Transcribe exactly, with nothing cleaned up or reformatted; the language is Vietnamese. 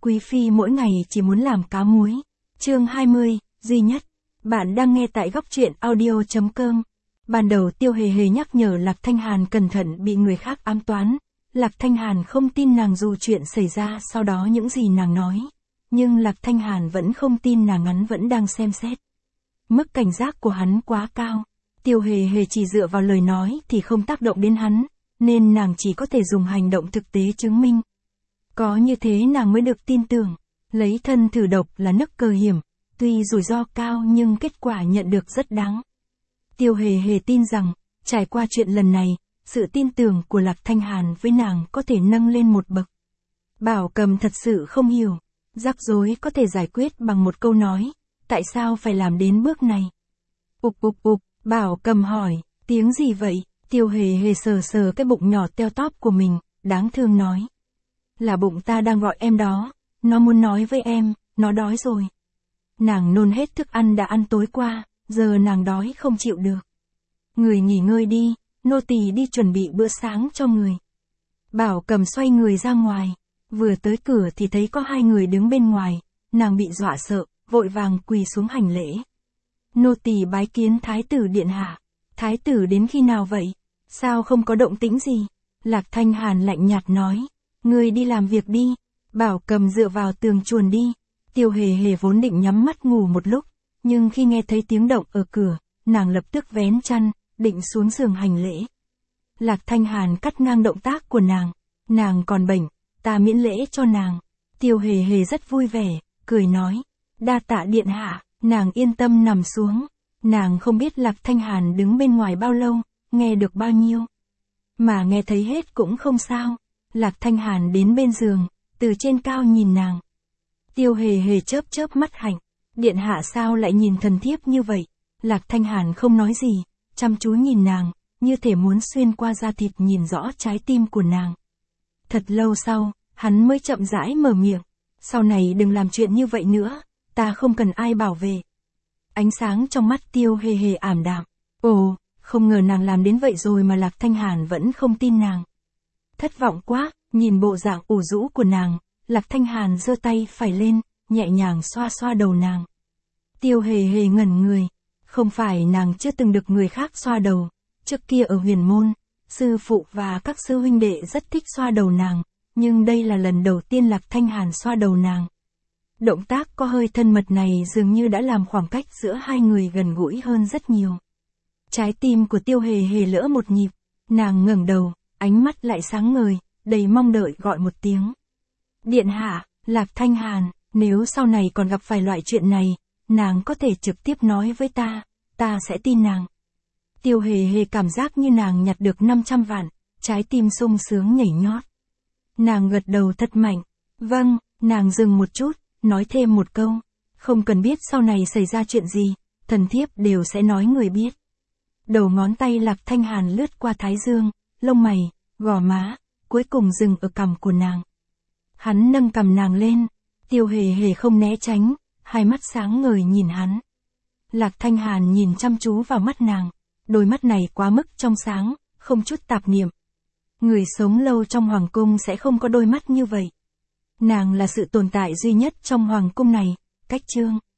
Quý phi mỗi ngày chỉ muốn làm cá muối. Chương hai mươi, duy nhất. Bạn đang nghe tại góc truyện audio chấm com. Ban đầu Tiêu Hề Hề nhắc nhở Lạc Thanh Hàn cẩn thận bị người khác ám toán. Lạc Thanh Hàn không tin nàng dù chuyện xảy ra sau đó những gì nàng nói. Nhưng Lạc Thanh Hàn vẫn không tin nàng, hắn vẫn đang xem xét. Mức cảnh giác của hắn quá cao. Tiêu Hề Hề chỉ dựa vào lời nói thì không tác động đến hắn, nên nàng chỉ có thể dùng hành động thực tế chứng minh. Có như thế nàng mới được tin tưởng. Lấy thân thử độc là nấc cờ hiểm, tuy rủi ro cao nhưng kết quả nhận được rất đáng. Tiêu Hề Hề tin rằng, trải qua chuyện lần này, sự tin tưởng của Lạc Thanh Hàn với nàng có thể nâng lên một bậc. Bảo Cầm thật sự không hiểu, rắc rối có thể giải quyết bằng một câu nói, tại sao phải làm đến bước này? Ục ục ục, Bảo Cầm hỏi, tiếng gì vậy? Tiêu Hề Hề sờ sờ cái bụng nhỏ teo tóp của mình, đáng thương nói. Là bụng ta đang gọi em đó, nó muốn nói với em, nó đói rồi. Nàng nôn hết thức ăn đã ăn tối qua, giờ nàng đói không chịu được. Người nghỉ ngơi đi, nô tỳ đi chuẩn bị bữa sáng cho người. Bảo Cầm xoay người ra ngoài, vừa tới cửa thì thấy có hai người đứng bên ngoài, nàng bị dọa sợ, vội vàng quỳ xuống hành lễ. Nô tỳ bái kiến Thái tử điện hạ. Thái tử đến khi nào vậy? Sao không có động tĩnh gì? Lạc Thanh Hàn lạnh nhạt nói. Ngươi đi làm việc đi. Bảo Cầm dựa vào tường chuồn đi. Tiêu Hề Hề vốn định nhắm mắt ngủ một lúc, nhưng khi nghe thấy tiếng động ở cửa, nàng lập tức vén chăn, định xuống giường hành lễ. Lạc Thanh Hàn cắt ngang động tác của nàng. Nàng còn bệnh, ta miễn lễ cho nàng. Tiêu Hề Hề rất vui vẻ, cười nói. Đa tạ điện hạ. Nàng yên tâm nằm xuống. Nàng không biết Lạc Thanh Hàn đứng bên ngoài bao lâu, nghe được bao nhiêu. Mà nghe thấy hết cũng không sao. Lạc Thanh Hàn đến bên giường, từ trên cao nhìn nàng. Tiêu Hề Hề chớp chớp mắt hạnh. Điện hạ sao lại nhìn thần thiếp như vậy? Lạc Thanh Hàn không nói gì, chăm chú nhìn nàng, như thể muốn xuyên qua da thịt nhìn rõ trái tim của nàng. Thật lâu sau, hắn mới chậm rãi mở miệng. Sau này đừng làm chuyện như vậy nữa, ta không cần ai bảo vệ. Ánh sáng trong mắt Tiêu Hề Hề ảm đạm. Ồ, không ngờ nàng làm đến vậy rồi mà Lạc Thanh Hàn vẫn không tin nàng. Thất vọng quá, nhìn bộ dạng ủ rũ của nàng, Lạc Thanh Hàn giơ tay phải lên, nhẹ nhàng xoa xoa đầu nàng. Tiêu Hề Hề ngẩn người. Không phải nàng chưa từng được người khác xoa đầu. Trước kia ở huyền môn, sư phụ và các sư huynh đệ rất thích xoa đầu nàng, nhưng đây là lần đầu tiên Lạc Thanh Hàn xoa đầu nàng. Động tác có hơi thân mật này dường như đã làm khoảng cách giữa hai người gần gũi hơn rất nhiều. Trái tim của Tiêu Hề Hề lỡ một nhịp, nàng ngẩng đầu, ánh mắt lại sáng ngời, đầy mong đợi gọi một tiếng. Điện hạ, Lạc Thanh Hàn, nếu sau này còn gặp phải loại chuyện này, nàng có thể trực tiếp nói với ta, ta sẽ tin nàng. Tiêu Hề Hề cảm giác như nàng nhặt được năm trăm vạn, trái tim sung sướng nhảy nhót. Nàng gật đầu thật mạnh. Vâng, nàng dừng một chút, nói thêm một câu. Không cần biết sau này xảy ra chuyện gì, thần thiếp đều sẽ nói người biết. Đầu ngón tay Lạc Thanh Hàn lướt qua thái dương, lông mày, gò má, cuối cùng dừng ở cằm của nàng. Hắn nâng cằm nàng lên, Tiêu Hề Hề không né tránh, hai mắt sáng ngời nhìn hắn. Lạc Thanh Hàn nhìn chăm chú vào mắt nàng, đôi mắt này quá mức trong sáng, không chút tạp niệm. Người sống lâu trong hoàng cung sẽ không có đôi mắt như vậy. Nàng là sự tồn tại duy nhất trong hoàng cung này, cách chương.